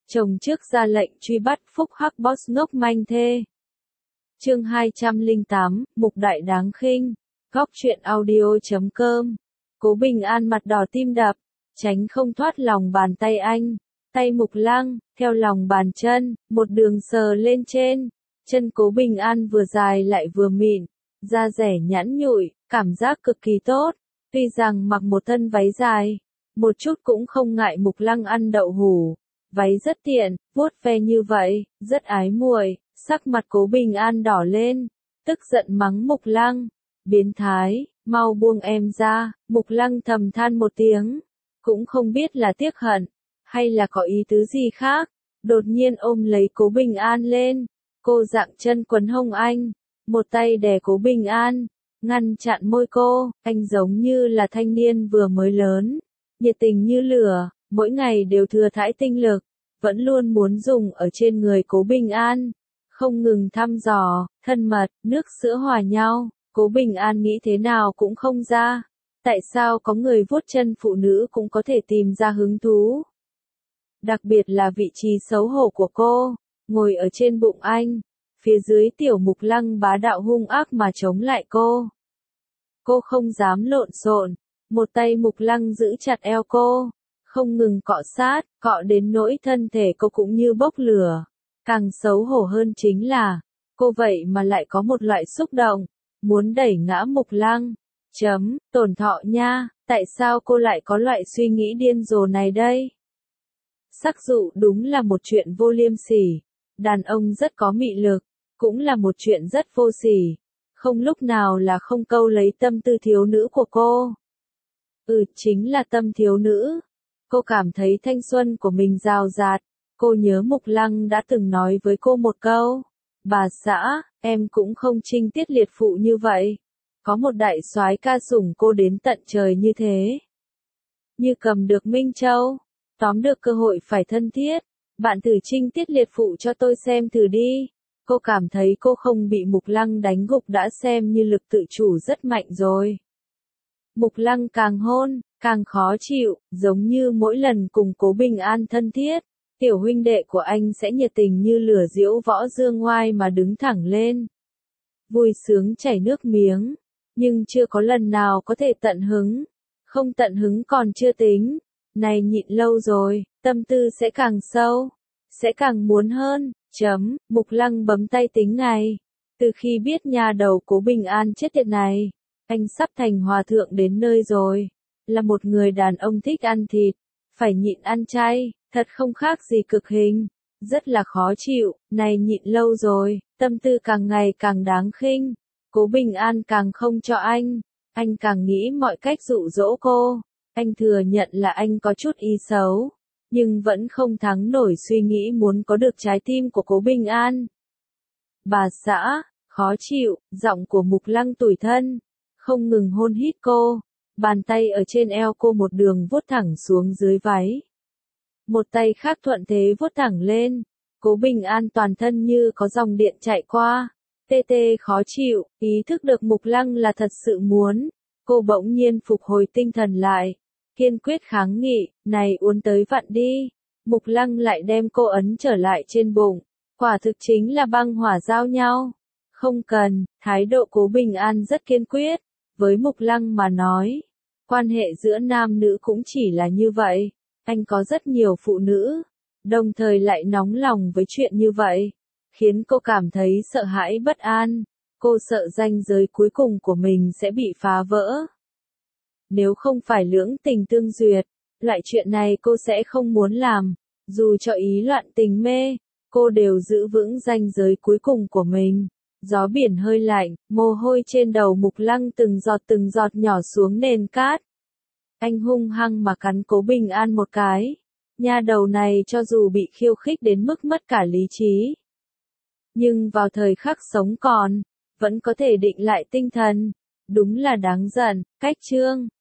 Chồng trước ra lệnh truy bắt phúc hắc boss ngốc manh thê. Chương 208, Mục Đại đáng khinh. Góc truyện audio.com. Cố Bình An mặt đỏ tim đập, tránh không thoát lòng bàn tay anh. Tay Mục Lăng, theo lòng bàn chân, một đường sờ lên trên. Chân Cố Bình An vừa dài lại vừa mịn, da dẻ nhẵn nhụi, cảm giác cực kỳ tốt. Tuy rằng mặc một thân váy dài, một chút cũng không ngại Mục Lăng ăn đậu hủ. Váy rất tiện, vuốt ve như vậy, rất ái muội. Sắc mặt Cố Bình An đỏ lên, tức giận mắng Mục Lăng. Biến thái, mau buông em ra. Mục Lăng thầm than một tiếng, cũng không biết là tiếc hận, hay là có ý tứ gì khác. Đột nhiên ôm lấy Cố Bình An lên, cô dạng chân quấn hông anh, một tay đè Cố Bình An, ngăn chặn môi cô. Anh giống như là thanh niên vừa mới lớn, nhiệt tình như lửa, mỗi ngày đều thừa thãi tinh lực, vẫn luôn muốn dùng ở trên người Cố Bình An, không ngừng thăm dò, thân mật, nước sữa hòa nhau. Cố Bình An nghĩ thế nào cũng không ra, tại sao có người vuốt chân phụ nữ cũng có thể tìm ra hứng thú. Đặc biệt là vị trí xấu hổ của cô, ngồi ở trên bụng anh, phía dưới tiểu Mục Lăng bá đạo hung ác mà chống lại cô. Cô không dám lộn xộn, một tay Mục Lăng giữ chặt eo cô, không ngừng cọ sát, cọ đến nỗi thân thể cô cũng như bốc lửa. Càng xấu hổ hơn chính là, cô vậy mà lại có một loại xúc động, muốn đẩy ngã Mục Lăng. Tổn thọ nha, tại sao cô lại có loại suy nghĩ điên rồ này đây? Sắc dụ đúng là một chuyện vô liêm sỉ, đàn ông rất có mị lực, cũng là một chuyện rất vô sỉ, không lúc nào là không câu lấy tâm tư thiếu nữ của cô. Chính là tâm thiếu nữ. Cô cảm thấy thanh xuân của mình rào rạt, cô nhớ Mục Lăng đã từng nói với cô một câu, bà xã, em cũng không trinh tiết liệt phụ như vậy. Có một đại soái ca sủng cô đến tận trời như thế. Như cầm được Minh Châu, tóm được cơ hội phải thân thiết, bạn thử trinh tiết liệt phụ cho tôi xem thử đi. Cô cảm thấy cô không bị Mục Lăng đánh gục đã xem như lực tự chủ rất mạnh rồi. Mục Lăng càng hôn, càng khó chịu, giống như mỗi lần cùng Cố Bình An thân thiết, tiểu huynh đệ của anh sẽ nhiệt tình như lửa diễu võ dương ngoai mà đứng thẳng lên. Vui sướng chảy nước miếng, nhưng chưa có lần nào có thể tận hứng. Không tận hứng còn chưa tính, này nhịn lâu rồi, tâm tư sẽ càng sâu, sẽ càng muốn hơn. Mục Lăng bấm tay tính ngày. Từ khi biết nhà đầu Cố Bình An chết tiệt này, anh sắp thành hòa thượng đến nơi rồi. Là một người đàn ông thích ăn thịt, phải nhịn ăn chay, thật không khác gì cực hình. Rất là khó chịu, này nhịn lâu rồi, tâm tư càng ngày càng đáng khinh. Cố Bình An càng không cho anh càng nghĩ mọi cách dụ dỗ cô. Anh thừa nhận là anh có chút ý xấu, nhưng vẫn không thắng nổi suy nghĩ muốn có được trái tim của Cố Bình An. Bà xã, khó chịu, giọng của Mục Lăng tủi thân, không ngừng hôn hít cô, bàn tay ở trên eo cô một đường vuốt thẳng xuống dưới váy. Một tay khác thuận thế vuốt thẳng lên, Cố Bình An toàn thân như có dòng điện chạy qua, tê tê khó chịu, ý thức được Mục Lăng là thật sự muốn, cô bỗng nhiên phục hồi tinh thần lại, kiên quyết kháng nghị, này uốn tới vặn đi. Mục Lăng lại đem cô ấn trở lại trên bụng, quả thực chính là băng hỏa giao nhau. Không cần, thái độ Cố Bình An rất kiên quyết, với Mục Lăng mà nói, quan hệ giữa nam nữ cũng chỉ là như vậy, anh có rất nhiều phụ nữ, đồng thời lại nóng lòng với chuyện như vậy, khiến cô cảm thấy sợ hãi bất an, cô sợ ranh giới cuối cùng của mình sẽ bị phá vỡ. Nếu không phải lưỡng tình tương duyệt, loại chuyện này cô sẽ không muốn làm, dù cho ý loạn tình mê, cô đều giữ vững ranh giới cuối cùng của mình. Gió biển hơi lạnh, mồ hôi trên đầu Mục Lăng từng giọt nhỏ xuống nền cát. Anh hung hăng mà cắn Cố Bình An một cái. Nha đầu này cho dù bị khiêu khích đến mức mất cả lý trí, nhưng vào thời khắc sống còn, vẫn có thể định lại tinh thần. Đúng là đáng giận. Cách chương